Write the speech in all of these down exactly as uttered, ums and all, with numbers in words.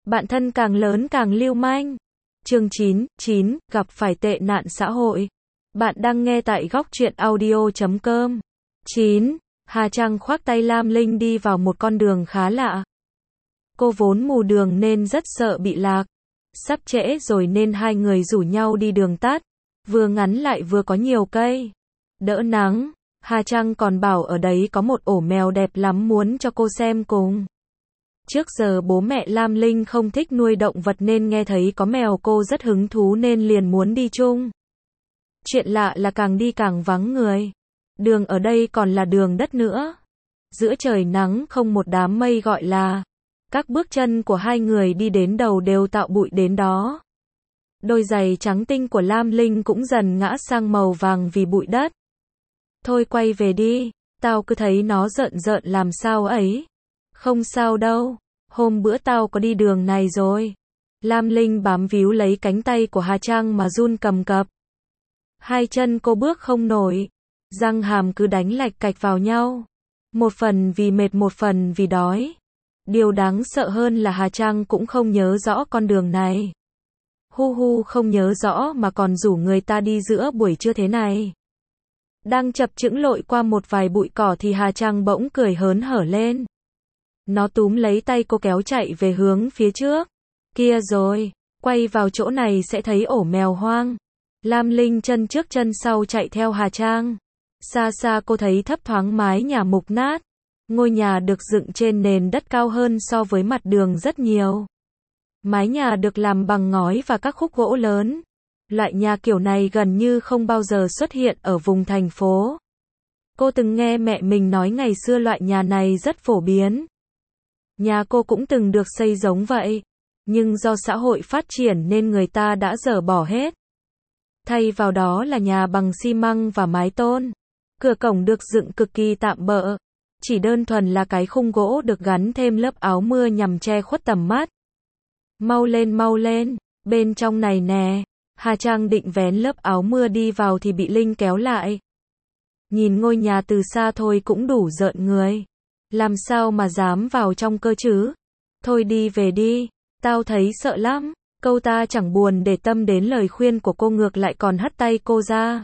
Bạn thân càng lớn càng lưu manh. Chương chín, chín, gặp phải tệ nạn xã hội. Bạn đang nghe tại góc truyện audio chấm com. chín. Hà Trang khoác tay Lam Linh đi vào một con đường khá lạ. Cô vốn mù đường nên rất sợ bị lạc. Sắp trễ rồi nên hai người rủ nhau đi đường tắt. Vừa ngắn lại vừa có nhiều cây. Đỡ nắng. Hà Trang còn bảo ở đấy có một ổ mèo đẹp lắm muốn cho cô xem cùng. Trước giờ bố mẹ Lam Linh không thích nuôi động vật nên nghe thấy có mèo cô rất hứng thú nên liền muốn đi chung. Chuyện lạ là càng đi càng vắng người. Đường ở đây còn là đường đất nữa. Giữa trời nắng không một đám mây gọi là. Các bước chân của hai người đi đến đầu đều tạo bụi đến đó. Đôi giày trắng tinh của Lam Linh cũng dần ngã sang màu vàng vì bụi đất. Thôi quay về đi, tao cứ thấy nó rợn rợn làm sao ấy. Không sao đâu, hôm bữa tao có đi đường này rồi. Lam Linh bám víu lấy cánh tay của Hà Trang mà run cầm cập. Hai chân cô bước không nổi, răng hàm cứ đánh lạch cạch vào nhau. Một phần vì mệt một phần vì đói. Điều đáng sợ hơn là Hà Trang cũng không nhớ rõ con đường này. Hu hu không nhớ rõ mà còn rủ người ta đi giữa buổi trưa thế này. Đang chập chững lội qua một vài bụi cỏ thì Hà Trang bỗng cười hớn hở lên. Nó túm lấy tay cô kéo chạy về hướng phía trước. Kia rồi, quay vào chỗ này sẽ thấy ổ mèo hoang. Lam Linh chân trước chân sau chạy theo Hà Trang. Xa xa cô thấy thấp thoáng mái nhà mục nát. Ngôi nhà được dựng trên nền đất cao hơn so với mặt đường rất nhiều. Mái nhà được làm bằng ngói và các khúc gỗ lớn. Loại nhà kiểu này gần như không bao giờ xuất hiện ở vùng thành phố. Cô từng nghe mẹ mình nói ngày xưa loại nhà này rất phổ biến. Nhà cô cũng từng được xây giống vậy, nhưng do xã hội phát triển nên người ta đã dỡ bỏ hết. Thay vào đó là nhà bằng xi măng và mái tôn. Cửa cổng được dựng cực kỳ tạm bợ, chỉ đơn thuần là cái khung gỗ được gắn thêm lớp áo mưa nhằm che khuất tầm mắt. Mau lên mau lên, bên trong này nè. Hà Trang định vén lớp áo mưa đi vào thì bị Linh kéo lại. Nhìn ngôi nhà từ xa thôi cũng đủ rợn người. Làm sao mà dám vào trong cơ chứ? Thôi đi về đi, tao thấy sợ lắm. Câu ta chẳng buồn để tâm đến lời khuyên của cô, ngược lại còn hất tay cô ra.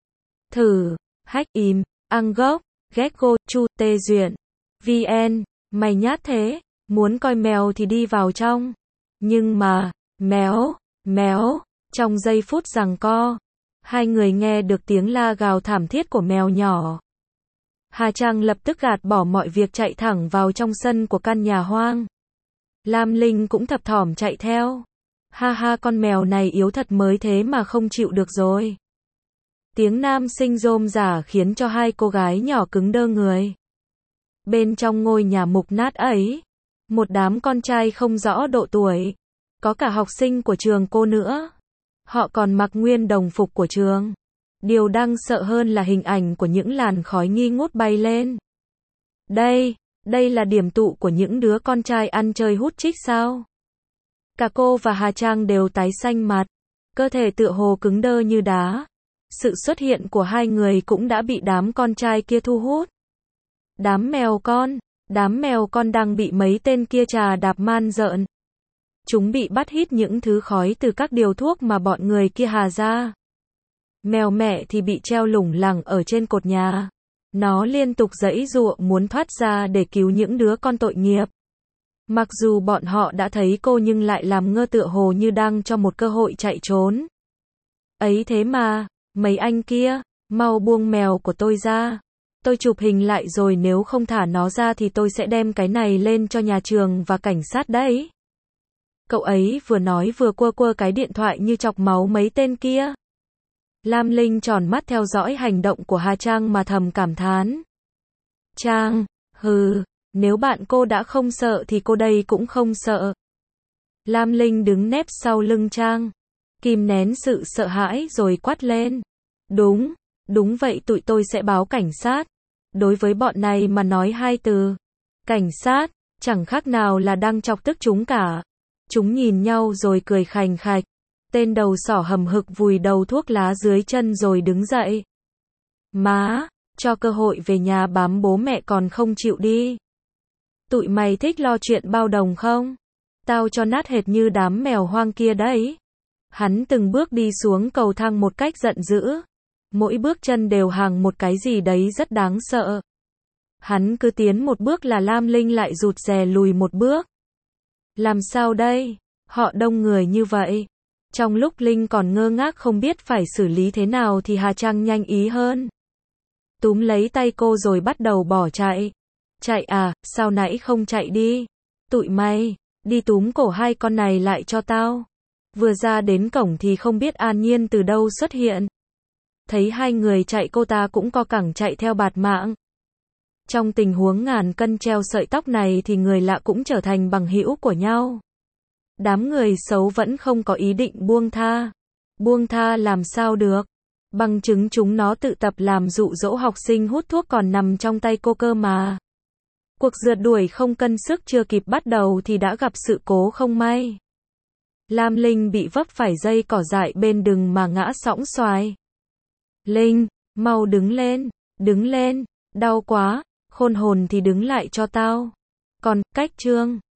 Thử, hack im, ăn gốc, gecko, chu, tê duyện. vn, mày nhát thế, muốn coi mèo thì đi vào trong. Nhưng mà, méo, méo. Trong giây phút giằng co, hai người nghe được tiếng la gào thảm thiết của mèo nhỏ. Hà Trang lập tức gạt bỏ mọi việc chạy thẳng vào trong sân của căn nhà hoang. Lam Linh cũng thập thỏm chạy theo. Ha ha, con mèo này yếu thật mới thế mà không chịu được rồi. Tiếng nam sinh rôm rả khiến cho hai cô gái nhỏ cứng đơ người. Bên trong ngôi nhà mục nát ấy, một đám con trai không rõ độ tuổi, có cả học sinh của trường cô nữa. Họ còn mặc nguyên đồng phục của trường. Điều đang sợ hơn là hình ảnh của những làn khói nghi ngút bay lên. Đây, đây là điểm tụ của những đứa con trai ăn chơi hút chích sao? Cả cô và Hà Trang đều tái xanh mặt, cơ thể tựa hồ cứng đơ như đá. Sự xuất hiện của hai người cũng đã bị đám con trai kia thu hút. Đám mèo con, đám mèo con đang bị mấy tên kia trà đạp man rợn. Chúng bị bắt hít những thứ khói từ các điều thuốc mà bọn người kia hà ra. Mèo mẹ thì bị treo lủng lẳng ở trên cột nhà. Nó liên tục giãy giụa muốn thoát ra để cứu những đứa con tội nghiệp. Mặc dù bọn họ đã thấy cô nhưng lại làm ngơ tựa hồ như đang cho một cơ hội chạy trốn. Ấy thế mà, mấy anh kia, mau buông mèo của tôi ra. Tôi chụp hình lại rồi nếu không thả nó ra thì tôi sẽ đem cái này lên cho nhà trường và cảnh sát đấy. Cậu ấy vừa nói vừa quơ quơ cái điện thoại như chọc máu mấy tên kia. Lam Linh tròn mắt theo dõi hành động của Hà Trang mà thầm cảm thán. Trang, hừ, nếu bạn cô đã không sợ thì cô đây cũng không sợ. Lam Linh đứng nép sau lưng Trang, kìm nén sự sợ hãi rồi quát lên. Đúng, đúng vậy, tụi tôi sẽ báo cảnh sát. Đối với bọn này mà nói hai từ cảnh sát, chẳng khác nào là đang chọc tức chúng cả. Chúng nhìn nhau rồi cười khành khạch. Tên đầu sỏ hầm hực vùi đầu thuốc lá dưới chân rồi đứng dậy. Má, cho cơ hội về nhà bám bố mẹ còn không chịu đi. Tụi mày thích lo chuyện bao đồng không? Tao cho nát hệt như đám mèo hoang kia đấy. Hắn từng bước đi xuống cầu thang một cách giận dữ. Mỗi bước chân đều hàng một cái gì đấy rất đáng sợ. Hắn cứ tiến một bước là Lam Linh lại rụt rè lùi một bước. Làm sao đây? Họ đông người như vậy. Trong lúc Linh còn ngơ ngác không biết phải xử lý thế nào thì Hà Trang nhanh ý hơn. Túm lấy tay cô rồi bắt đầu bỏ chạy. Chạy à, sao nãy không chạy đi? Tụi mày, đi túm cổ hai con này lại cho tao. Vừa ra đến cổng thì không biết An Nhiên từ đâu xuất hiện. Thấy hai người chạy cô ta cũng co cẳng chạy theo bạt mạng. Trong tình huống ngàn cân treo sợi tóc này thì người lạ cũng trở thành bằng hữu của nhau. Đám người xấu vẫn không có ý định buông tha. Buông tha làm sao được? Bằng chứng chúng nó tự tập làm dụ dỗ học sinh hút thuốc còn nằm trong tay cô cơ mà. Cuộc rượt đuổi không cân sức chưa kịp bắt đầu thì đã gặp sự cố không may. Lam Linh bị vấp phải dây cỏ dại bên đường mà ngã sõng xoài. Linh, mau đứng lên, đứng lên, đau quá, khôn hồn thì đứng lại cho tao. Còn, cách Trương.